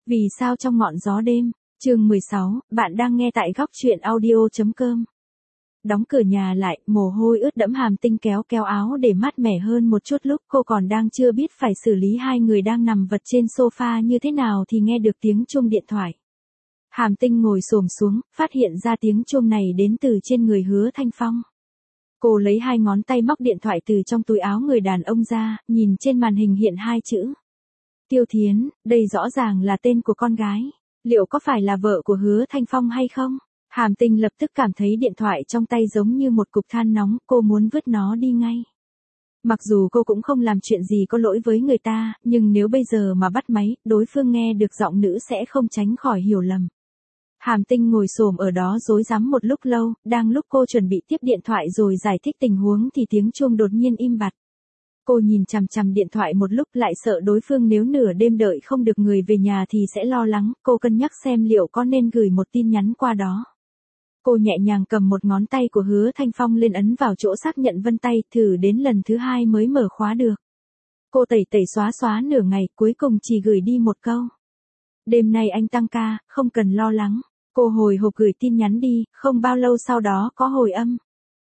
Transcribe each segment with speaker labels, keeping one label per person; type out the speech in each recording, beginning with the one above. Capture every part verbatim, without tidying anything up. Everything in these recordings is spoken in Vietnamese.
Speaker 1: Vì sao trong ngọn gió đêm, chương mười sáu, bạn đang nghe tại góc truyện audio.com. Đóng cửa nhà lại, mồ hôi ướt đẫm Hàm Tinh kéo kéo áo để mát mẻ hơn một chút lúc cô còn đang chưa biết phải xử lý hai người đang nằm vật trên sofa như thế nào thì nghe được tiếng chuông điện thoại. Hàm Tinh ngồi xổm xuống, phát hiện ra tiếng chuông này đến từ trên người Hứa Thanh Phong. Cô lấy hai ngón tay móc điện thoại từ trong túi áo người đàn ông ra, nhìn trên màn hình hiện hai chữ. Tiêu Thiến, đây rõ ràng là tên của con gái. Liệu có phải là vợ của Hứa Thanh Phong hay không? Hàm Tinh lập tức cảm thấy điện thoại trong tay giống như một cục than nóng, cô muốn vứt nó đi ngay. Mặc dù cô cũng không làm chuyện gì có lỗi với người ta, nhưng nếu bây giờ mà bắt máy, đối phương nghe được giọng nữ sẽ không tránh khỏi hiểu lầm. Hàm Tinh ngồi xổm ở đó rối rắm một lúc lâu, đang lúc cô chuẩn bị tiếp điện thoại rồi giải thích tình huống thì tiếng chuông đột nhiên im bặt. Cô nhìn chằm chằm điện thoại một lúc lại sợ đối phương nếu nửa đêm đợi không được người về nhà thì sẽ lo lắng, cô cân nhắc xem liệu có nên gửi một tin nhắn qua đó. Cô nhẹ nhàng cầm một ngón tay của Hứa Thanh Phong lên ấn vào chỗ xác nhận vân tay, thử đến lần thứ hai mới mở khóa được. Cô tẩy tẩy xóa xóa nửa ngày, cuối cùng chỉ gửi đi một câu. Đêm nay anh tăng ca, không cần lo lắng. Cô hồi hộp gửi tin nhắn đi, không bao lâu sau đó có hồi âm.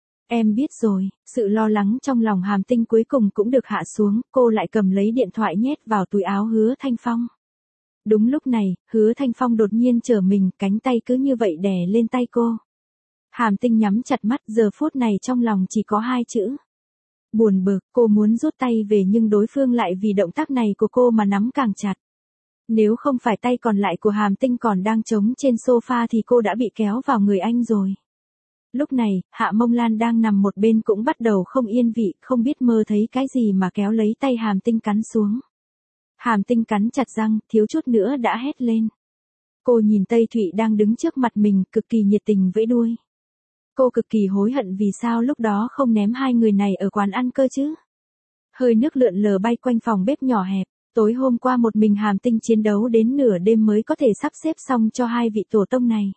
Speaker 1: Em biết rồi, sự lo lắng trong lòng Hàm Tinh cuối cùng cũng được hạ xuống, cô lại cầm lấy điện thoại nhét vào túi áo Hứa Thanh Phong. Đúng lúc này, Hứa Thanh Phong đột nhiên trở mình, cánh tay cứ như vậy đè lên tay cô. Hàm Tinh nhắm chặt mắt, giờ phút này trong lòng chỉ có hai chữ. Buồn bực, cô muốn rút tay về nhưng đối phương lại vì động tác này của cô mà nắm càng chặt. Nếu không phải tay còn lại của Hàm Tinh còn đang trống trên sofa thì cô đã bị kéo vào người anh rồi. Lúc này, Hạ Mông Lan đang nằm một bên cũng bắt đầu không yên vị, không biết mơ thấy cái gì mà kéo lấy tay Hàm Tinh cắn xuống. Hàm Tinh cắn chặt răng, thiếu chút nữa đã hét lên. Cô nhìn Tây Thụy đang đứng trước mặt mình, cực kỳ nhiệt tình vẫy đuôi. Cô cực kỳ hối hận vì sao lúc đó không ném hai người này ở quán ăn cơ chứ. Hơi nước lượn lờ bay quanh phòng bếp nhỏ hẹp. Tối hôm qua một mình Hàm Tinh chiến đấu đến nửa đêm mới có thể sắp xếp xong cho hai vị tổ tông này.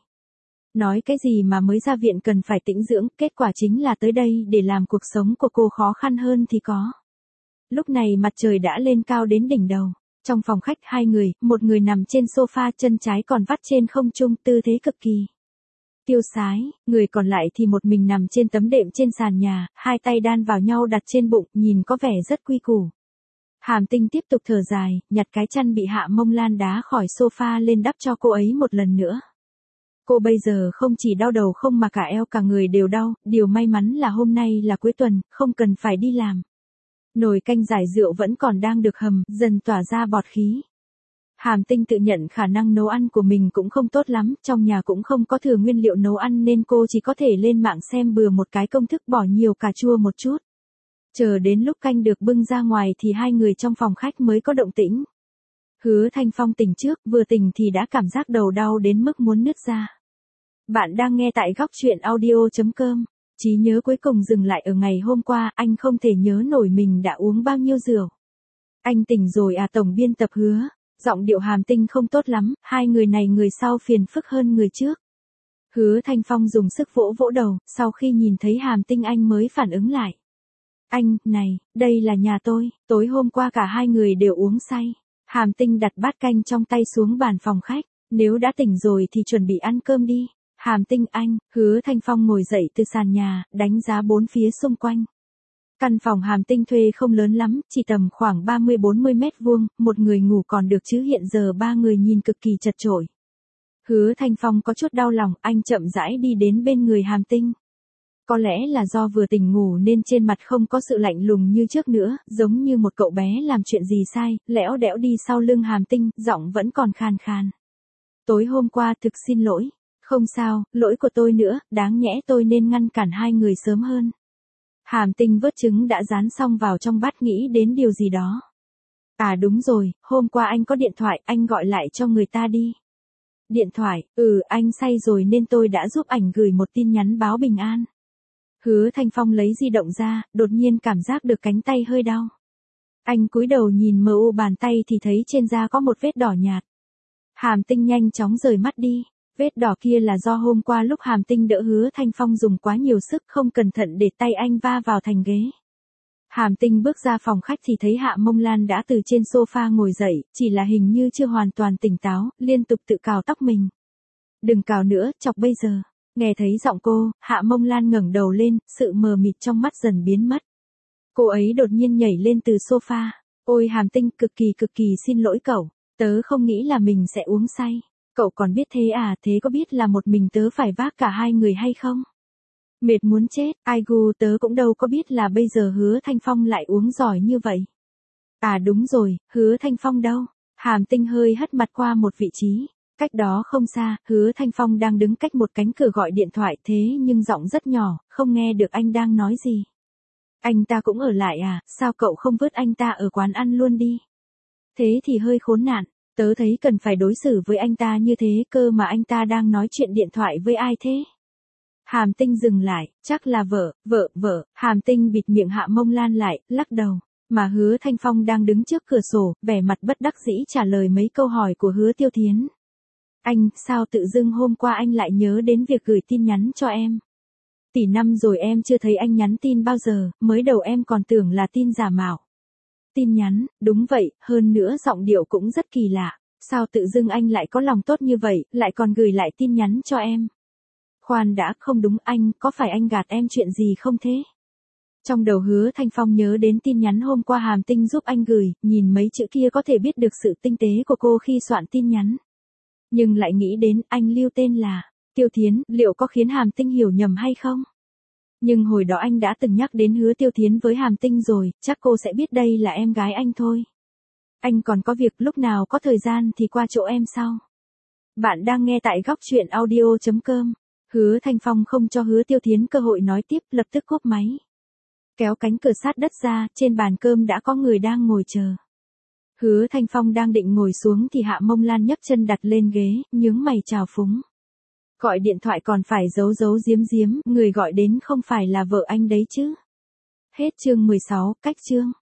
Speaker 1: Nói cái gì mà mới ra viện cần phải tĩnh dưỡng, kết quả chính là tới đây để làm cuộc sống của cô khó khăn hơn thì có. Lúc này mặt trời đã lên cao đến đỉnh đầu. Trong phòng khách hai người, một người nằm trên sofa chân trái còn vắt trên không trung, tư thế cực kỳ tiêu sái, người còn lại thì một mình nằm trên tấm đệm trên sàn nhà, hai tay đan vào nhau đặt trên bụng, nhìn có vẻ rất quy củ. Hàm Tinh tiếp tục thở dài, nhặt cái chăn bị Hạ Mông Lan đá khỏi sofa lên đắp cho cô ấy một lần nữa. Cô bây giờ không chỉ đau đầu không mà cả eo cả người đều đau, điều may mắn là hôm nay là cuối tuần, không cần phải đi làm. Nồi canh giải rượu vẫn còn đang được hầm, dần tỏa ra bọt khí. Hàm Tinh tự nhận khả năng nấu ăn của mình cũng không tốt lắm, trong nhà cũng không có thừa nguyên liệu nấu ăn nên cô chỉ có thể lên mạng xem bừa một cái công thức bỏ nhiều cà chua một chút. Chờ đến lúc canh được bưng ra ngoài thì hai người trong phòng khách mới có động tĩnh. Hứa Thanh Phong tỉnh trước, vừa tỉnh thì đã cảm giác đầu đau đến mức muốn nứt ra. Bạn đang nghe tại góc truyện audio.com. Trí nhớ cuối cùng dừng lại ở ngày hôm qua, anh không thể nhớ nổi mình đã uống bao nhiêu rượu. Anh tỉnh rồi à, tổng biên tập Hứa. Giọng điệu Hàm Tinh không tốt lắm, hai người này người sau phiền phức hơn người trước. Hứa Thanh Phong dùng sức vỗ vỗ đầu, sau khi nhìn thấy Hàm Tinh anh mới phản ứng lại. Anh, này, đây là nhà tôi, tối hôm qua cả hai người đều uống say. Hàm Tinh đặt bát canh trong tay xuống bàn phòng khách, nếu đã tỉnh rồi thì chuẩn bị ăn cơm đi. Hàm Tinh anh, Hứa Thanh Phong ngồi dậy từ sàn nhà, đánh giá bốn phía xung quanh. Căn phòng Hàm Tinh thuê không lớn lắm, chỉ tầm khoảng ba mươi bốn mươi mét vuông, một người ngủ còn được chứ hiện giờ ba người nhìn cực kỳ chật chội. Hứa Thanh Phong có chút đau lòng, anh chậm rãi đi đến bên người Hàm Tinh. Có lẽ là do vừa tỉnh ngủ nên trên mặt không có sự lạnh lùng như trước nữa, giống như một cậu bé làm chuyện gì sai, lẽo đẽo đi sau lưng Hàm Tinh, giọng vẫn còn khàn khàn. Tối hôm qua thực xin lỗi. Không sao, lỗi của tôi nữa, đáng nhẽ tôi nên ngăn cản hai người sớm hơn. Hàm Tinh vớt trứng đã rán xong vào trong bát nghĩ đến điều gì đó. À đúng rồi, hôm qua anh có điện thoại, anh gọi lại cho người ta đi. Điện thoại, ừ anh say rồi nên tôi đã giúp ảnh gửi một tin nhắn báo bình an. Hứa Thanh Phong lấy di động ra, đột nhiên cảm giác được cánh tay hơi đau. Anh cúi đầu nhìn mờ u bàn tay thì thấy trên da có một vết đỏ nhạt. Hàm Tinh nhanh chóng rời mắt đi. Vết đỏ kia là do hôm qua lúc Hàm Tinh đỡ Hứa Thanh Phong dùng quá nhiều sức không cẩn thận để tay anh va vào thành ghế. Hàm Tinh bước ra phòng khách thì thấy Hạ Mông Lan đã từ trên sofa ngồi dậy, chỉ là hình như chưa hoàn toàn tỉnh táo, liên tục tự cào tóc mình. Đừng cào nữa, chọc bây giờ. Nghe thấy giọng cô, Hạ Mông Lan ngẩng đầu lên, sự mờ mịt trong mắt dần biến mất. Cô ấy đột nhiên nhảy lên từ sofa. Ôi Hàm Tinh, cực kỳ cực kỳ xin lỗi cậu. Tớ không nghĩ là mình sẽ uống say. Cậu còn biết thế à, thế có biết là một mình tớ phải vác cả hai người hay không? Mệt muốn chết, ai gu tớ cũng đâu có biết là bây giờ Hứa Thanh Phong lại uống giỏi như vậy. À đúng rồi, Hứa Thanh Phong đâu? Hàm Tinh hơi hất mặt qua một vị trí. Cách đó không xa, Hứa Thanh Phong đang đứng cách một cánh cửa gọi điện thoại thế nhưng giọng rất nhỏ, không nghe được anh đang nói gì. Anh ta cũng ở lại à, sao cậu không vứt anh ta ở quán ăn luôn đi? Thế thì hơi khốn nạn, tớ thấy cần phải đối xử với anh ta như thế cơ mà anh ta đang nói chuyện điện thoại với ai thế? Hàm Tinh dừng lại, chắc là vợ, vợ, vợ, Hàm Tinh bịt miệng Hạ Mông Lan lại, lắc đầu. Mà Hứa Thanh Phong đang đứng trước cửa sổ, vẻ mặt bất đắc dĩ trả lời mấy câu hỏi của Hứa Tiêu Thiến. Anh, sao tự dưng hôm qua anh lại nhớ đến việc gửi tin nhắn cho em? Tỷ năm rồi em chưa thấy anh nhắn tin bao giờ, mới đầu em còn tưởng là tin giả mạo. Tin nhắn, đúng vậy, hơn nữa giọng điệu cũng rất kỳ lạ. Sao tự dưng anh lại có lòng tốt như vậy, lại còn gửi lại tin nhắn cho em? Khoan đã, không đúng anh, có phải anh gạt em chuyện gì không thế? Trong đầu Hứa Thanh Phong nhớ đến tin nhắn hôm qua Hàm Tinh giúp anh gửi, nhìn mấy chữ kia có thể biết được sự tinh tế của cô khi soạn tin nhắn. Nhưng lại nghĩ đến anh lưu tên là Tiêu Thiến, liệu có khiến Hàm Tinh hiểu nhầm hay không? Nhưng hồi đó anh đã từng nhắc đến Hứa Tiêu Thiến với Hàm Tinh rồi, chắc cô sẽ biết đây là em gái anh thôi. Anh còn có việc, lúc nào có thời gian thì qua chỗ em sau. Bạn đang nghe tại góc truyện audio chấm com. Hứa Thanh Phong không cho Hứa Tiêu Thiến cơ hội nói tiếp, lập tức cúp máy. Kéo cánh cửa sát đất ra, trên bàn cơm đã có người đang ngồi chờ. Hứa Thanh Phong đang định ngồi xuống thì Hạ Mông Lan nhấc chân đặt lên ghế, nhướng mày chào phúng. Gọi điện thoại còn phải giấu giấu giếm giếm, người gọi đến không phải là vợ anh đấy chứ. Hết chương mười sáu, cách chương.